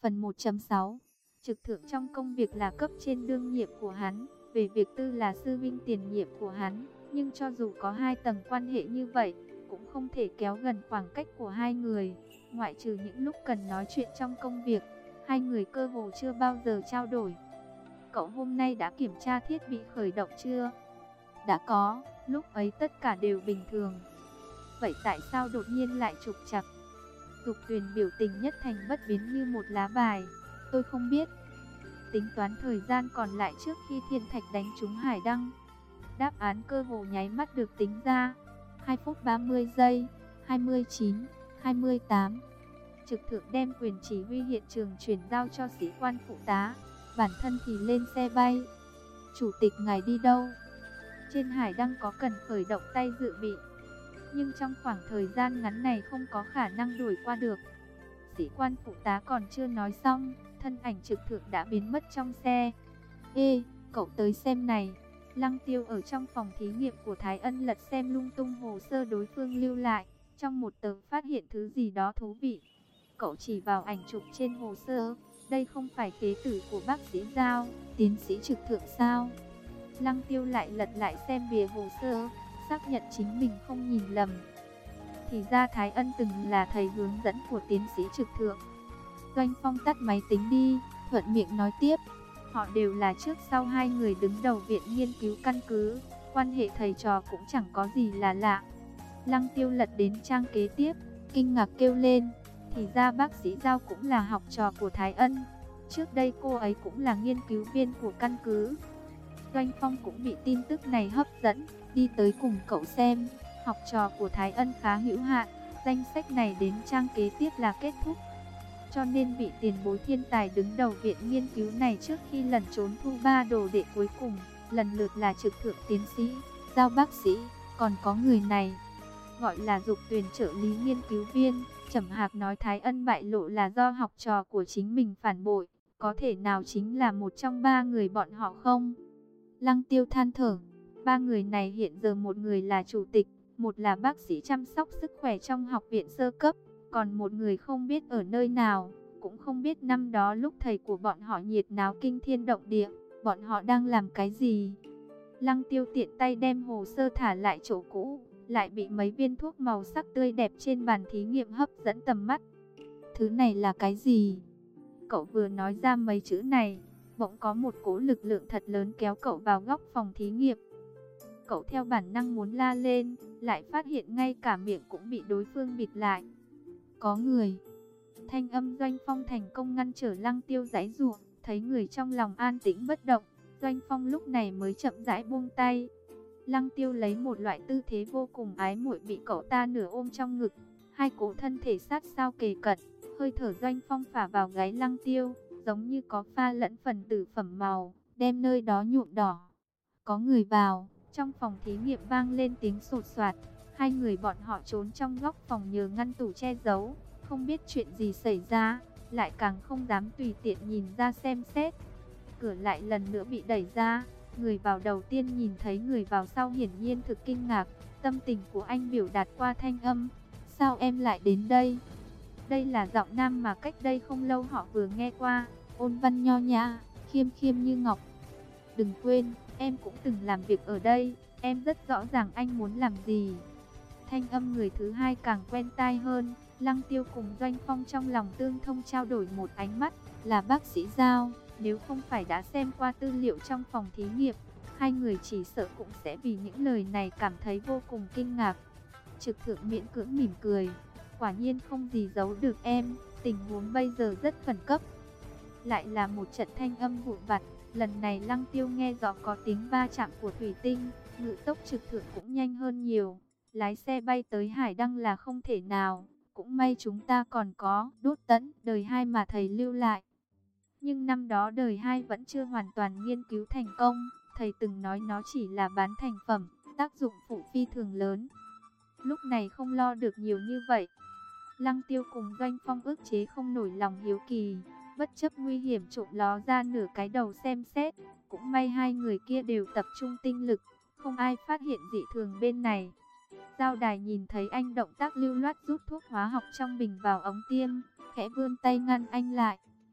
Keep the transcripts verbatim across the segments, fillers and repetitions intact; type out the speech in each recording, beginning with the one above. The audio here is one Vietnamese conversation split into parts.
Phần một chấm sáu. Trực thượng trong công việc là cấp trên đương nhiệm của hắn, về việc tư là sư vinh tiền nhiệm của hắn, nhưng cho dù có hai tầng quan hệ như vậy, cũng không thể kéo gần khoảng cách của hai người. Ngoại trừ những lúc cần nói chuyện trong công việc, hai người cơ hồ chưa bao giờ trao đổi. Cậu hôm nay đã kiểm tra thiết bị khởi động chưa? Đã có, lúc ấy tất cả đều bình thường. Vậy tại sao đột nhiên lại trục trặc? Dục Tuyền biểu tình nhất thành bất biến như một lá bài. Tôi không biết. Tính toán thời gian còn lại trước khi thiên thạch đánh trúng hải đăng. Đáp án cơ hồ nháy mắt được tính ra. hai phút ba mươi giây, hai mươi chín, hai mươi tám. Trực thượng đem quyền chỉ huy hiện trường chuyển giao cho sĩ quan phụ tá, bản thân thì lên xe bay. Chủ tịch ngài đi đâu? Trên hải đăng có cần khởi động tay dự bị, nhưng trong khoảng thời gian ngắn này không có khả năng đuổi qua được. Sĩ quan phụ tá còn chưa nói xong, thân ảnh trực thượng đã biến mất trong xe. Ê, cậu tới xem này. Lăng Tiêu ở trong phòng thí nghiệm của Thái Ân lật xem lung tung hồ sơ đối phương lưu lại, trong một tờ phát hiện thứ gì đó thú vị. Cậu chỉ vào ảnh chụp trên hồ sơ. Đây không phải kế tử của bác sĩ Giao, tiến sĩ trực thượng sao? Lăng Tiêu lại lật lại xem bìa hồ sơ, xác nhận chính mình không nhìn lầm. Thì ra Thái Ân từng là thầy hướng dẫn của tiến sĩ trực thượng. Doanh Phong tắt máy tính đi, thuận miệng nói tiếp. Họ đều là trước sau hai người đứng đầu viện nghiên cứu căn cứ, quan hệ thầy trò cũng chẳng có gì là lạ. Lăng Tiêu lật đến trang kế tiếp, kinh ngạc kêu lên. Thì ra bác sĩ Giao cũng là học trò của Thái Ân. Trước đây cô ấy cũng là nghiên cứu viên của căn cứ. Doanh Phong cũng bị tin tức này hấp dẫn, đi tới cùng cậu xem. Học trò của Thái Ân khá hữu hạn, danh sách này đến trang kế tiếp là kết thúc. Cho nên vị tiền bối thiên tài đứng đầu viện nghiên cứu này trước khi lẩn trốn thu ba đồ đệ cuối cùng, lần lượt là trực thượng tiến sĩ, Giao bác sĩ, còn có người này, gọi là Dục Tuyền trợ lý nghiên cứu viên. Trầm Hạc nói Thái Ân bại lộ là do học trò của chính mình phản bội, có thể nào chính là một trong ba người bọn họ không? Lăng Tiêu than thở, ba người này hiện giờ một người là chủ tịch, một là bác sĩ chăm sóc sức khỏe trong học viện sơ cấp, còn một người không biết ở nơi nào, cũng không biết năm đó lúc thầy của bọn họ nhiệt náo kinh thiên động địa, bọn họ đang làm cái gì. Lăng Tiêu tiện tay đem hồ sơ thả lại chỗ cũ, lại bị mấy viên thuốc màu sắc tươi đẹp trên bàn thí nghiệm hấp dẫn tầm mắt. Thứ này là cái gì? Cậu vừa nói ra mấy chữ này, bỗng có một cỗ lực lượng thật lớn kéo cậu vào góc phòng thí nghiệm. Cậu theo bản năng muốn la lên, lại phát hiện ngay cả miệng cũng bị đối phương bịt lại. Có người. Thanh âm Doanh Phong thành công ngăn trở Lăng Tiêu giãy giụa, thấy người trong lòng an tĩnh bất động, Doanh Phong lúc này mới chậm rãi buông tay. Lăng Tiêu lấy một loại tư thế vô cùng ái muội bị cậu ta nửa ôm trong ngực, hai cổ thân thể sát sao kề cận, hơi thở Doanh Phong phả vào gáy Lăng Tiêu, giống như có pha lẫn phần tử phẩm màu, đem nơi đó nhuộm đỏ. Có người vào. Trong phòng thí nghiệm vang lên tiếng sột soạt, hai người bọn họ trốn trong góc phòng nhờ ngăn tủ che giấu, không biết chuyện gì xảy ra, lại càng không dám tùy tiện nhìn ra xem xét. Cửa lại lần nữa bị đẩy ra, người vào đầu tiên nhìn thấy người vào sau hiển nhiên thực kinh ngạc, tâm tình của anh biểu đạt qua thanh âm. Sao em lại đến đây? Đây là giọng nam mà cách đây không lâu họ vừa nghe qua, ôn văn nho nhã, khiêm khiêm như ngọc. Đừng quên, em cũng từng làm việc ở đây, em rất rõ ràng anh muốn làm gì. Thanh âm người thứ hai càng quen tai hơn. Lăng Tiêu cùng Doanh Phong trong lòng tương thông trao đổi một ánh mắt, là bác sĩ Giao. Nếu không phải đã xem qua tư liệu trong phòng thí nghiệm, hai người chỉ sợ cũng sẽ vì những lời này cảm thấy vô cùng kinh ngạc. Trực thượng miễn cưỡng mỉm cười, quả nhiên không gì giấu được em, tình huống bây giờ rất khẩn cấp. Lại là một trận thanh âm vụn vặt. Lần này Lăng Tiêu nghe rõ có tiếng va chạm của thủy tinh, ngự tốc trực thượng cũng nhanh hơn nhiều. Lái xe bay tới hải đăng là không thể nào, cũng may chúng ta còn có đốt tẫn đời hai mà thầy lưu lại. Nhưng năm đó đời hai vẫn chưa hoàn toàn nghiên cứu thành công, thầy từng nói nó chỉ là bán thành phẩm, tác dụng phụ phi thường lớn. Lúc này không lo được nhiều như vậy. Lăng Tiêu cùng Doanh Phong ức chế không nổi lòng hiếu kỳ, bất chấp nguy hiểm trộm ló ra nửa cái đầu xem xét. Cũng may hai người kia đều tập trung tinh lực, không ai phát hiện dị thường bên này. Giao Đài nhìn thấy anh động tác lưu loát rút thuốc hóa học trong bình vào ống tiêm, khẽ vươn tay ngăn anh lại.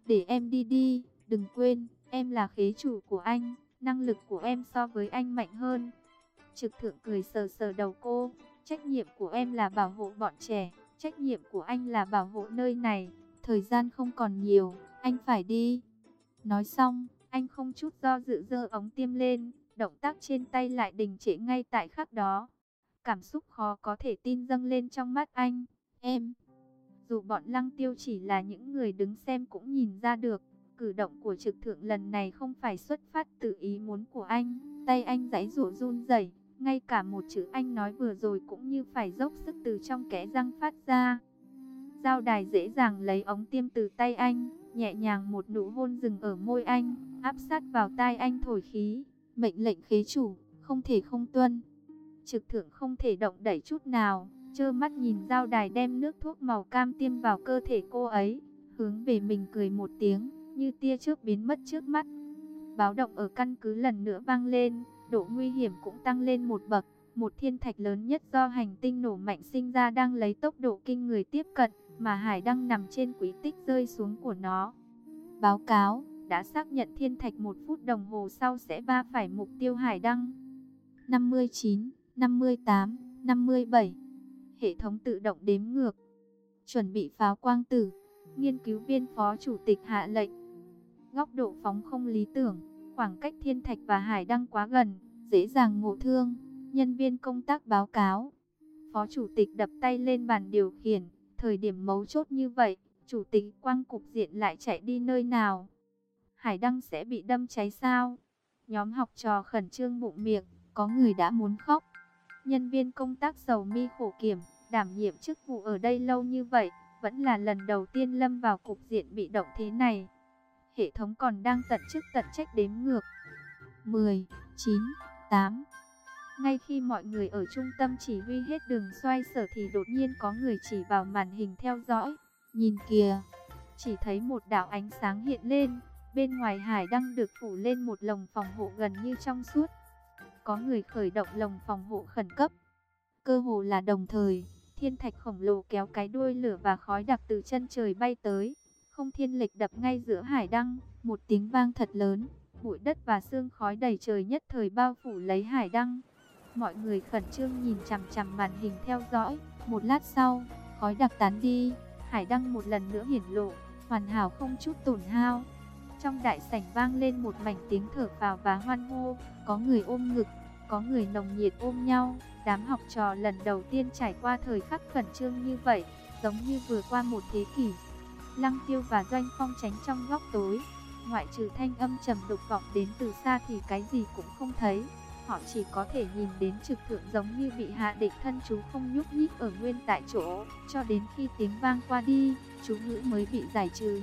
Để em đi đi, đừng quên, em là khế chủ của anh, năng lực của em so với anh mạnh hơn. Trực thượng cười sờ sờ đầu cô, trách nhiệm của em là bảo hộ bọn trẻ, trách nhiệm của anh là bảo hộ nơi này, thời gian không còn nhiều, anh phải đi. Nói xong, anh không chút do dự giơ ống tiêm lên, động tác trên tay lại đình trệ ngay tại khắc đó. Cảm xúc khó có thể tin dâng lên trong mắt anh. Em, dù bọn Lăng Tiêu chỉ là những người đứng xem cũng nhìn ra được, cử động của Trực Thượng lần này không phải xuất phát từ ý muốn của anh. Tay anh giãy giụa run rẩy, ngay cả một chữ anh nói vừa rồi cũng như phải dốc sức từ trong kẽ răng phát ra. Giao Đài dễ dàng lấy ống tiêm từ tay anh, nhẹ nhàng một nụ hôn dừng ở môi anh, áp sát vào tai anh thổi khí. Mệnh lệnh khế chủ, không thể không tuân. Trực Thượng không thể động đẩy chút nào, trơ mắt nhìn Giao Đài đem nước thuốc màu cam tiêm vào cơ thể cô ấy, hướng về mình cười một tiếng, như tia chớp biến mất trước mắt. Báo động ở căn cứ lần nữa vang lên, độ nguy hiểm cũng tăng lên một bậc. Một thiên thạch lớn nhất do hành tinh nổ mạnh sinh ra đang lấy tốc độ kinh người tiếp cận, mà hải đăng nằm trên quỹ tích rơi xuống của nó. Báo cáo, đã xác nhận thiên thạch một phút đồng hồ sau sẽ va phải mục tiêu hải đăng. năm mươi chín, năm mươi tám, năm mươi bảy. Hệ thống tự động đếm ngược. Chuẩn bị pháo quang tử. Nghiên cứu viên phó chủ tịch hạ lệnh. Góc độ phóng không lý tưởng, khoảng cách thiên thạch và hải đăng quá gần, dễ dàng ngộ thương. Nhân viên công tác báo cáo. Phó chủ tịch đập tay lên bàn điều khiển. Thời điểm mấu chốt như vậy, chủ tịch quang cục diện lại chạy đi nơi nào? Hải đăng sẽ bị đâm cháy sao? Nhóm học trò khẩn trương bụng miệng, có người đã muốn khóc. Nhân viên công tác sầu mi khổ kiểm, đảm nhiệm chức vụ ở đây lâu như vậy, vẫn là lần đầu tiên lâm vào cục diện bị động thế này. Hệ thống còn đang tận chức tận trách đếm ngược. mười, chín, tám. Ngay khi mọi người ở trung tâm chỉ huy hết đường xoay sở thì đột nhiên có người chỉ vào màn hình theo dõi. Nhìn kìa, chỉ thấy một đạo ánh sáng hiện lên, bên ngoài hải đăng được phủ lên một lồng phòng hộ gần như trong suốt. Có người khởi động lồng phòng hộ khẩn cấp. Cơ hồ là đồng thời, thiên thạch khổng lồ kéo cái đuôi lửa và khói đặc từ chân trời bay tới. Không thiên lịch đập ngay giữa hải đăng, một tiếng vang thật lớn, bụi đất và sương khói đầy trời nhất thời bao phủ lấy hải đăng. Mọi người khẩn trương nhìn chằm chằm màn hình theo dõi. Một lát sau, khói đặc tán đi, hải đăng một lần nữa hiển lộ, hoàn hảo không chút tổn hao. Trong đại sảnh vang lên một mảnh tiếng thở phào và hoan hô, có người ôm ngực, có người nồng nhiệt ôm nhau. Đám học trò lần đầu tiên trải qua thời khắc khẩn trương như vậy, giống như vừa qua một thế kỷ. Lăng Tiêu và Doanh Phong tránh trong góc tối, ngoại trừ thanh âm trầm đục vọng đến từ xa thì cái gì cũng không thấy. Họ chỉ có thể nhìn đến Trực Thượng giống như bị hạ định thân chú không nhúc nhích ở nguyên tại chỗ, cho đến khi tiếng vang qua đi, chú ngữ mới bị giải trừ.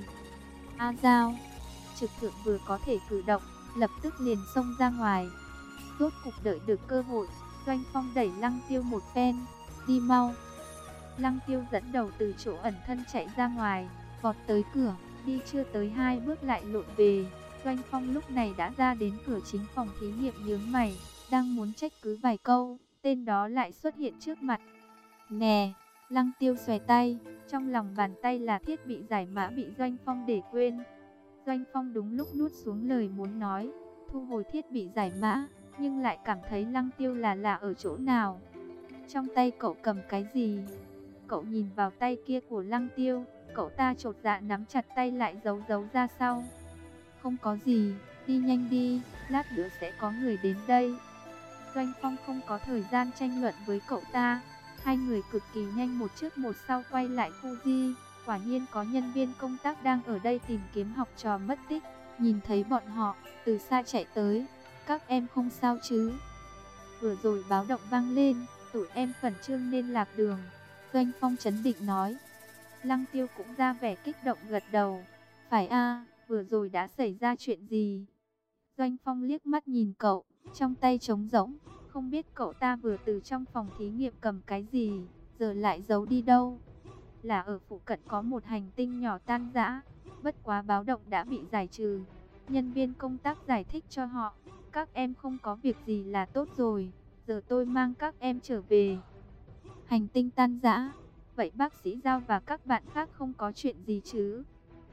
A Giao, Trực Thượng vừa có thể cử động, lập tức liền xông ra ngoài. Rốt cục đợi được cơ hội, Doanh Phong đẩy Lăng Tiêu một phen, đi mau. Lăng Tiêu dẫn đầu từ chỗ ẩn thân chạy ra ngoài, vọt tới cửa, đi chưa tới hai bước lại lộn về. Doanh Phong lúc này đã ra đến cửa chính phòng thí nghiệm nhướng mày, đang muốn trách cứ vài câu, tên đó lại xuất hiện trước mặt. Nè, Lăng Tiêu xòe tay, trong lòng bàn tay là thiết bị giải mã bị Doanh Phong để quên. Doanh Phong đúng lúc nuốt xuống lời muốn nói, thu hồi thiết bị giải mã, nhưng lại cảm thấy Lăng Tiêu là lạ ở chỗ nào. Trong tay cậu cầm cái gì? Cậu nhìn vào tay kia của Lăng Tiêu, cậu ta chột dạ nắm chặt tay lại giấu giấu ra sau. Không có gì, đi nhanh đi, lát nữa sẽ có người đến đây. Doanh Phong không có thời gian tranh luận với cậu ta. Hai người cực kỳ nhanh một trước một sau quay lại khu di. Quả nhiên có nhân viên công tác đang ở đây tìm kiếm học trò mất tích. Nhìn thấy bọn họ, từ xa chạy tới. Các em không sao chứ? Vừa rồi báo động vang lên, tụi em khẩn trương nên lạc đường. Doanh Phong trấn định nói. Lăng Tiêu cũng ra vẻ kích động gật đầu. Phải a, vừa rồi đã xảy ra chuyện gì? Doanh Phong liếc mắt nhìn cậu, trong tay trống rỗng, không biết cậu ta vừa từ trong phòng thí nghiệm cầm cái gì, giờ lại giấu đi đâu. Là ở phụ cận có một hành tinh nhỏ tan rã, bất quá báo động đã bị giải trừ. Nhân viên công tác giải thích cho họ, các em không có việc gì là tốt rồi, giờ tôi mang các em trở về. Hành tinh tan rã, vậy bác sĩ Giao và các bạn khác không có chuyện gì chứ?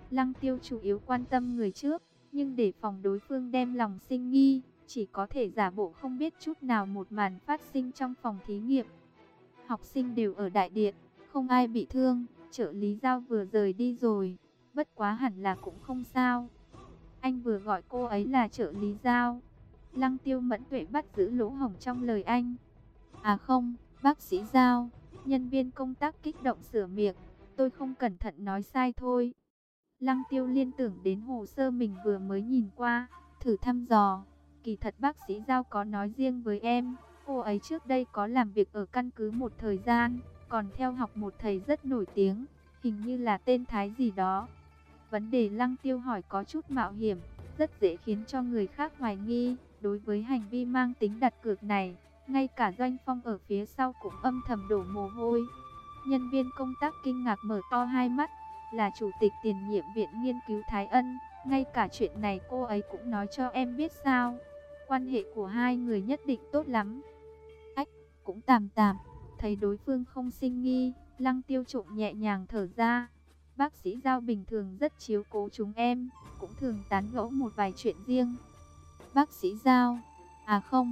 Lăng Tiêu chủ yếu quan tâm người trước, nhưng để phòng đối phương đem lòng sinh nghi, chỉ có thể giả bộ không biết chút nào một màn phát sinh trong phòng thí nghiệm. Học sinh đều ở đại điện, không ai bị thương, trợ lý Giao vừa rời đi rồi, bất quá hẳn là cũng không sao. Anh vừa gọi cô ấy là trợ lý Giao. Lăng Tiêu mẫn tuệ bắt giữ lỗ hổng trong lời anh. À không, bác sĩ Giao. Nhân viên công tác kích động sửa miệng, tôi không cẩn thận nói sai thôi. Lăng Tiêu liên tưởng đến hồ sơ mình vừa mới nhìn qua, thử thăm dò. Kỳ thật bác sĩ Giao có nói riêng với em, cô ấy trước đây có làm việc ở căn cứ một thời gian, còn theo học một thầy rất nổi tiếng, hình như là tên Thái gì đó. Vấn đề Lăng Tiêu hỏi có chút mạo hiểm, rất dễ khiến cho người khác hoài nghi. Đối với hành vi mang tính đặt cược này, ngay cả Doanh Phong ở phía sau cũng âm thầm đổ mồ hôi. Nhân viên công tác kinh ngạc mở to hai mắt, là chủ tịch tiền nhiệm viện nghiên cứu Thái Ân, ngay cả chuyện này cô ấy cũng nói cho em biết sao? Quan hệ của hai người nhất định tốt lắm. Ách, cũng tạm tạm, thấy đối phương không sinh nghi, Lăng Tiêu trộm nhẹ nhàng thở ra. Bác sĩ Giao bình thường rất chiếu cố chúng em, cũng thường tán gẫu một vài chuyện riêng. Bác sĩ Giao, à không,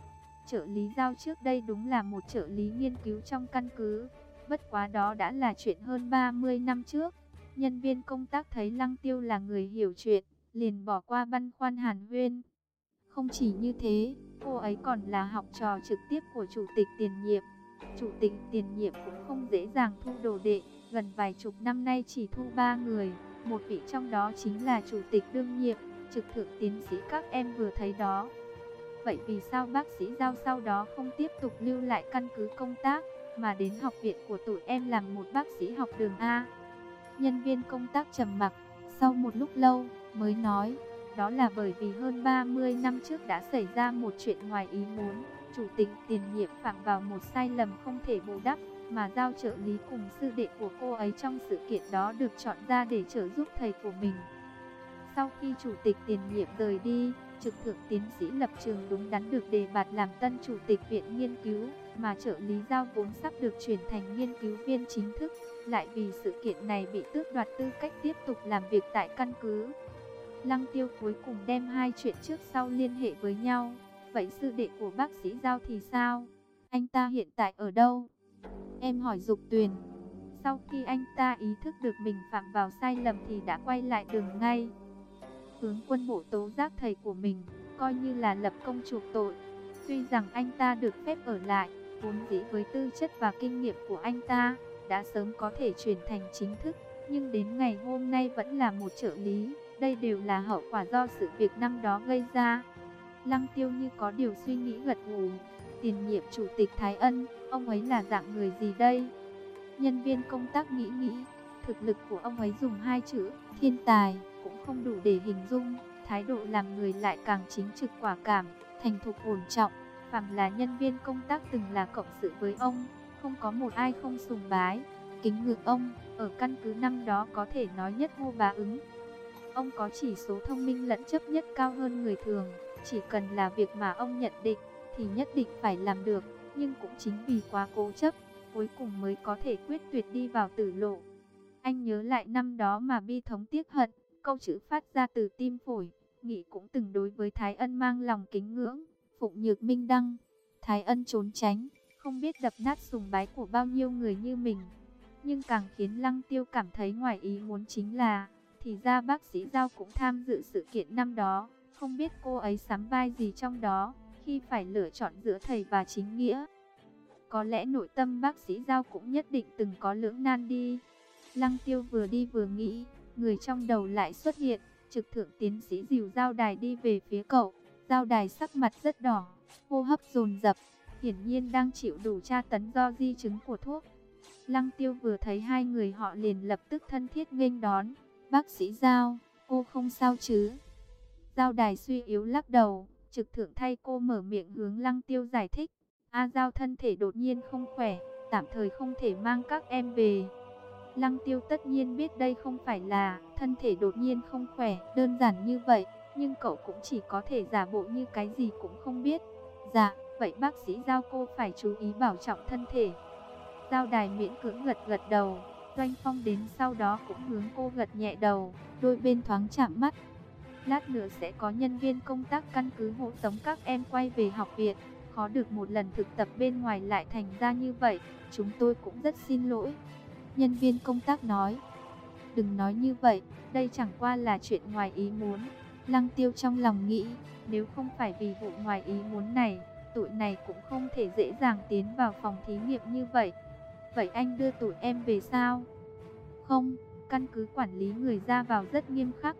trợ lý Giao trước đây đúng là một trợ lý nghiên cứu trong căn cứ, bất quá đó đã là chuyện hơn ba mươi năm trước. Nhân viên công tác thấy Lăng Tiêu là người hiểu chuyện, liền bỏ qua băn khoăn hàn huyên. Không chỉ như thế, cô ấy còn là học trò trực tiếp của chủ tịch tiền nhiệm. Chủ tịch tiền nhiệm cũng không dễ dàng thu đồ đệ, gần vài chục năm nay chỉ thu ba người, một vị trong đó chính là chủ tịch đương nhiệm, trực thượng tiến sĩ các em vừa thấy đó. Vậy vì sao bác sĩ Giao sau đó không tiếp tục lưu lại căn cứ công tác, mà đến học viện của tụi em làm một bác sĩ học đường A? Nhân viên công tác trầm mặc, sau một lúc lâu mới nói, đó là bởi vì hơn ba mươi năm trước đã xảy ra một chuyện ngoài ý muốn. Chủ tịch tiền nhiệm phạm vào một sai lầm không thể bù đắp, mà Giao trợ lý cùng sư đệ của cô ấy trong sự kiện đó được chọn ra để trợ giúp thầy của mình. Sau khi chủ tịch tiền nhiệm rời đi, trực thượng tiến sĩ lập trường đúng đắn được đề bạt làm tân chủ tịch viện nghiên cứu, mà trợ lý Giao vốn sắp được chuyển thành nghiên cứu viên chính thức, lại vì sự kiện này bị tước đoạt tư cách tiếp tục làm việc tại căn cứ. Lăng Tiêu cuối cùng đem hai chuyện trước sau liên hệ với nhau. Vậy sư đệ của bác sĩ Giao thì sao? Anh ta hiện tại ở đâu? Em hỏi Dục Tuyền. Sau khi anh ta ý thức được mình phạm vào sai lầm thì đã quay lại đường ngay. Hướng quân bộ tố giác thầy của mình, coi như là lập công chuộc tội. Tuy rằng anh ta được phép ở lại, vốn dĩ với tư chất và kinh nghiệm của anh ta, đã sớm có thể chuyển thành chính thức, nhưng đến ngày hôm nay vẫn là một trợ lý. Đây đều là hậu quả do sự việc năm đó gây ra. Lăng Tiêu như có điều suy nghĩ gật gù. Tiền nhiệm chủ tịch Thái Ân, ông ấy là dạng người gì đây? Nhân viên công tác nghĩ nghĩ, thực lực của ông ấy dùng hai chữ thiên tài cũng không đủ để hình dung. Thái độ làm người lại càng chính trực quả cảm, thành thục ổn trọng. Phàm là nhân viên công tác từng là cộng sự với ông, không có một ai không sùng bái, kính ngưỡng ông. Ở căn cứ năm đó có thể nói nhất hô bá ứng. Ông có chỉ số thông minh lẫn chấp nhất cao hơn người thường, chỉ cần là việc mà ông nhận định thì nhất định phải làm được, nhưng cũng chính vì quá cố chấp, cuối cùng mới có thể quyết tuyệt đi vào tử lộ. Anh nhớ lại năm đó mà bi thống tiếc hận, câu chữ phát ra từ tim phổi. Nghị cũng từng đối với Thái Ân mang lòng kính ngưỡng, phụng nhược minh đăng. Thái Ân trốn tránh, không biết đập nát sùng bái của bao nhiêu người như mình. Nhưng càng khiến Lăng Tiêu cảm thấy ngoài ý muốn chính là, thì ra bác sĩ Giao cũng tham dự sự kiện năm đó. Không biết cô ấy sắm vai gì trong đó, khi phải lựa chọn giữa thầy và chính nghĩa. Có lẽ nội tâm bác sĩ Giao cũng nhất định từng có lưỡng nan đi. Lăng Tiêu vừa đi vừa nghĩ, người trong đầu lại xuất hiện. Trực thượng tiến sĩ dìu Giao Đài đi về phía cậu. Giao Đài sắc mặt rất đỏ, hô hấp dồn dập, hiển nhiên đang chịu đủ tra tấn do di chứng của thuốc. Lăng Tiêu vừa thấy hai người họ liền lập tức thân thiết nghênh đón. Bác sĩ Giao, cô không sao chứ? Giao Đài suy yếu lắc đầu. Trực thượng thay cô mở miệng hướng Lăng Tiêu giải thích. A Giao thân thể đột nhiên không khỏe, tạm thời không thể mang các em về. Lăng Tiêu tất nhiên biết đây không phải là thân thể đột nhiên không khỏe đơn giản như vậy, nhưng cậu cũng chỉ có thể giả bộ như cái gì cũng không biết. Dạ, vậy bác sĩ Giao cô phải chú ý bảo trọng thân thể. Giao Đài miễn cưỡng gật gật đầu. Doanh Phong đến sau đó cũng hướng cô gật nhẹ đầu, đôi bên thoáng chạm mắt. Lát nữa sẽ có nhân viên công tác căn cứ hộ tống các em quay về học viện. Khó được một lần thực tập bên ngoài lại thành ra như vậy, chúng tôi cũng rất xin lỗi. Nhân viên công tác nói. Đừng nói như vậy, đây chẳng qua là chuyện ngoài ý muốn. Lăng Tiêu trong lòng nghĩ, nếu không phải vì vụ ngoài ý muốn này, tụi này cũng không thể dễ dàng tiến vào phòng thí nghiệm như vậy. Vậy anh đưa tụi em về sao? Không, căn cứ quản lý người ra vào rất nghiêm khắc.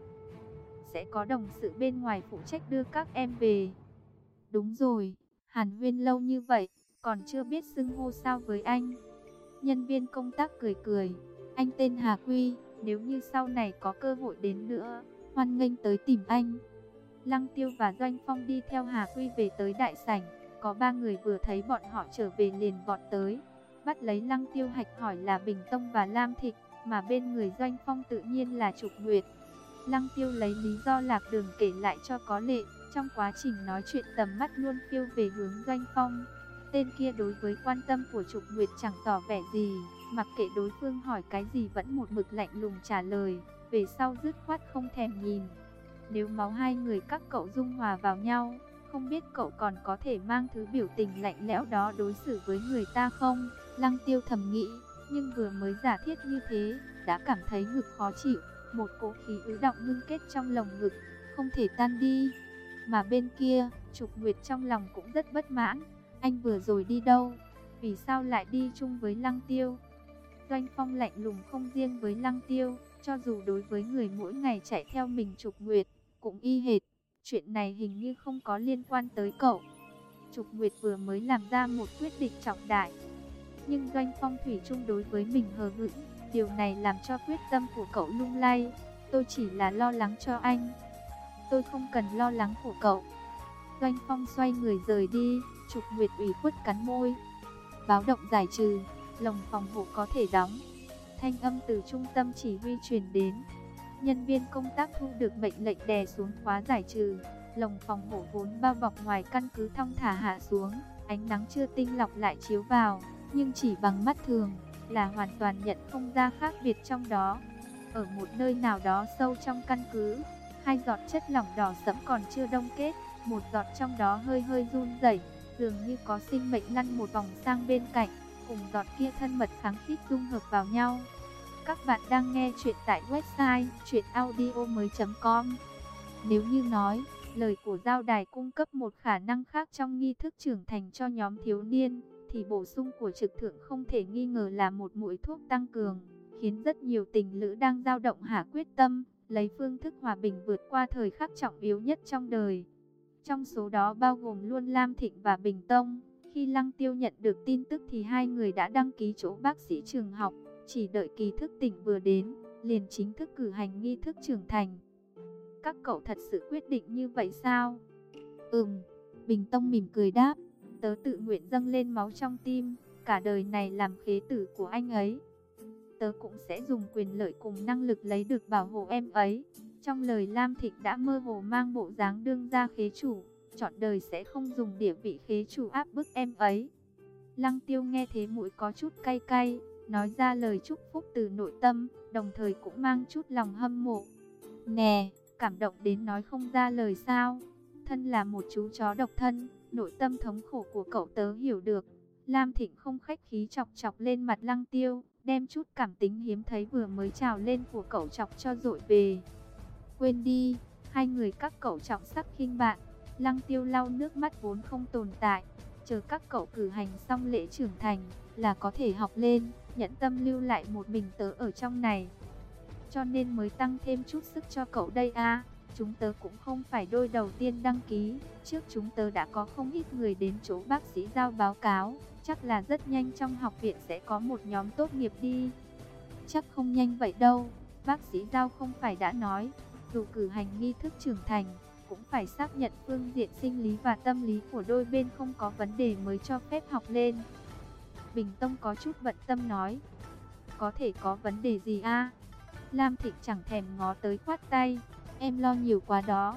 Sẽ có đồng sự bên ngoài phụ trách đưa các em về. Đúng rồi, hàn huyên lâu như vậy, còn chưa biết xưng hô sao với anh. Nhân viên công tác cười cười, anh tên Hà Quy, nếu như sau này có cơ hội đến nữa, hoan nghênh tới tìm anh. Lăng Tiêu và Doanh Phong đi theo Hà Quy về tới đại sảnh, có ba người vừa thấy bọn họ trở về liền vọt tới, bắt lấy Lăng Tiêu hạch hỏi là Bình Tông và Lam Thịnh, mà bên người Doanh Phong tự nhiên là Trục Nguyệt. Lăng Tiêu lấy lý do lạc đường kể lại cho có lệ, trong quá trình nói chuyện tầm mắt luôn phiêu về hướng Doanh Phong. Tên kia đối với quan tâm của Trục Nguyệt chẳng tỏ vẻ gì, mặc kệ đối phương hỏi cái gì vẫn một mực lạnh lùng trả lời, về sau dứt khoát không thèm nhìn. Nếu máu hai người các cậu dung hòa vào nhau, không biết cậu còn có thể mang thứ biểu tình lạnh lẽo đó đối xử với người ta không? Lăng Tiêu thầm nghĩ, nhưng vừa mới giả thiết như thế, đã cảm thấy ngực khó chịu, một cỗ khí ứ đọng ngưng kết trong lồng ngực, không thể tan đi. Mà bên kia, Trục Nguyệt trong lòng cũng rất bất mãn, anh vừa rồi đi đâu? Vì sao lại đi chung với Lăng Tiêu? Doanh Phong lạnh lùng không riêng với Lăng Tiêu, cho dù đối với người mỗi ngày chạy theo mình Trục Nguyệt, cũng y hệt. Chuyện này hình như không có liên quan tới cậu. Trục Nguyệt vừa mới làm ra một quyết định trọng đại, nhưng Doanh Phong thủy chung đối với mình hờ hững. Điều này làm cho quyết tâm của cậu lung lay. Tôi chỉ là lo lắng cho anh. Tôi không cần lo lắng của cậu. Doanh Phong xoay người rời đi. Trục Nguyệt ủy khuất cắn môi. Báo động giải trừ, lồng phòng hộ có thể đóng. Thanh âm từ trung tâm chỉ huy truyền đến. Nhân viên công tác thu được mệnh lệnh đè xuống khóa giải trừ. Lồng phòng hộ vốn bao bọc ngoài căn cứ thong thả hạ xuống. Ánh nắng chưa tinh lọc lại chiếu vào, nhưng chỉ bằng mắt thường là hoàn toàn nhận không ra khác biệt trong đó. Ở một nơi nào đó sâu trong căn cứ, hai giọt chất lỏng đỏ sẫm còn chưa đông kết, một giọt trong đó hơi hơi run rẩy, dường như có sinh mệnh lăn một vòng sang bên cạnh, cùng giọt kia thân mật kháng khít dung hợp vào nhau. Các bạn đang nghe chuyện tại website truyện audio mới chấm com. Nếu như nói, lời của Giao Đài cung cấp một khả năng khác trong nghi thức trưởng thành cho nhóm thiếu niên, thì bổ sung của Trực Thượng không thể nghi ngờ là một mũi thuốc tăng cường, khiến rất nhiều tình lữ đang dao động hạ quyết tâm, lấy phương thức hòa bình vượt qua thời khắc trọng yếu nhất trong đời. Trong số đó bao gồm luôn Lam Thịnh và Bình Tông. Khi Lăng Tiêu nhận được tin tức thì hai người đã đăng ký chỗ bác sĩ trường học, chỉ đợi kỳ thức tỉnh vừa đến, liền chính thức cử hành nghi thức trưởng thành. Các cậu thật sự quyết định như vậy sao? Ừm, Bình Tông mỉm cười đáp. Tớ tự nguyện dâng lên máu trong tim, cả đời này làm khế tử của anh ấy. Tớ cũng sẽ dùng quyền lợi cùng năng lực lấy được bảo hộ em ấy. Trong lời Lam Thịnh đã mơ hồ mang bộ dáng đương gia khế chủ, trọn đời sẽ không dùng địa vị khế chủ áp bức em ấy. Lăng Tiêu nghe thế mũi có chút cay cay, nói ra lời chúc phúc từ nội tâm, đồng thời cũng mang chút lòng hâm mộ. Nè, cảm động đến nói không ra lời sao? Thân là một chú chó độc thân, nội tâm thống khổ của cậu tớ hiểu được. Lam Thịnh không khách khí chọc chọc lên mặt Lăng Tiêu, đem chút cảm tính hiếm thấy vừa mới trào lên của cậu chọc cho dội về. Quên đi, hai người các cậu trọng sắc khinh bạn. Lăng Tiêu lau nước mắt vốn không tồn tại, chờ các cậu cử hành xong lễ trưởng thành là có thể học lên, nhẫn tâm lưu lại một mình tớ ở trong này. Cho nên mới tăng thêm chút sức cho cậu đây à. Chúng tớ cũng không phải đôi đầu tiên đăng ký, trước chúng tớ đã có không ít người đến chỗ bác sĩ Giao báo cáo, chắc là rất nhanh trong học viện sẽ có một nhóm tốt nghiệp đi. Chắc không nhanh vậy đâu, bác sĩ Giao không phải đã nói, dù cử hành nghi thức trưởng thành, cũng phải xác nhận phương diện sinh lý và tâm lý của đôi bên không có vấn đề mới cho phép học lên. Bình Tông có chút bận tâm nói, có thể có vấn đề gì a? Lam Thịnh chẳng thèm ngó tới khoát tay, em lo nhiều quá đó.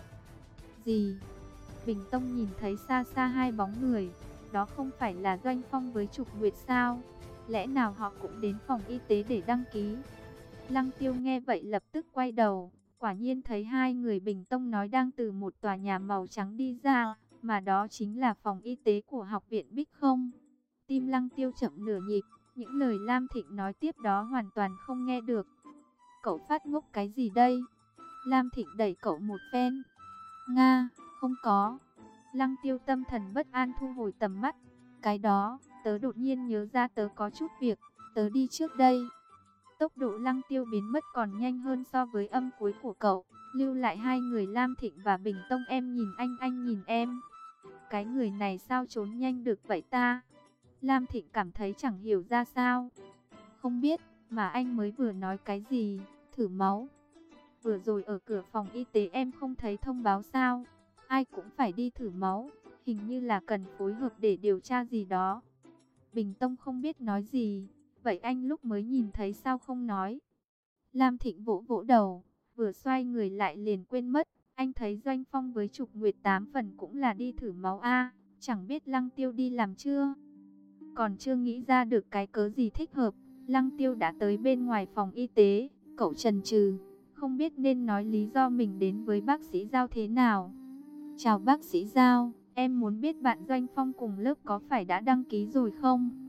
Gì? Bình Tông nhìn thấy xa xa hai bóng người, đó không phải là Doanh Phong với Trục Nguyệt sao? Lẽ nào họ cũng đến phòng y tế để đăng ký? Lăng Tiêu nghe vậy lập tức quay đầu, quả nhiên thấy hai người Bình Tông nói đang từ một tòa nhà màu trắng đi ra, mà đó chính là phòng y tế của học viện Bích Không. Tim Lăng Tiêu chậm nửa nhịp, những lời Lam Thịnh nói tiếp đó hoàn toàn không nghe được. Cậu phát ngốc cái gì đây? Lam Thịnh đẩy cậu một phen. Nga, không có. Lăng Tiêu tâm thần bất an thu hồi tầm mắt. Cái đó, tớ đột nhiên nhớ ra tớ có chút việc, tớ đi trước đây. Tốc độ Lăng Tiêu biến mất còn nhanh hơn so với âm cuối của cậu, lưu lại hai người Lam Thịnh và Bình Tông. Em nhìn anh, anh nhìn em. Cái người này sao trốn nhanh được vậy ta? Lam Thịnh cảm thấy chẳng hiểu ra sao. Không biết, mà anh mới vừa nói cái gì? Thử máu. Vừa rồi ở cửa phòng y tế em không thấy thông báo sao? Ai cũng phải đi thử máu, hình như là cần phối hợp để điều tra gì đó. Bình Tông không biết nói gì. Vậy anh lúc mới nhìn thấy sao không nói? Lam Thịnh vỗ vỗ đầu, vừa xoay người lại liền quên mất. Anh thấy Doanh Phong với Trục Nguyệt tám phần cũng là đi thử máu a, chẳng biết Lăng Tiêu đi làm chưa? Còn chưa nghĩ ra được cái cớ gì thích hợp, Lăng Tiêu đã tới bên ngoài phòng y tế. Cậu chần chừ, không biết nên nói lý do mình đến với bác sĩ Giao thế nào. Chào bác sĩ Giao, em muốn biết bạn Doanh Phong cùng lớp có phải đã đăng ký rồi không?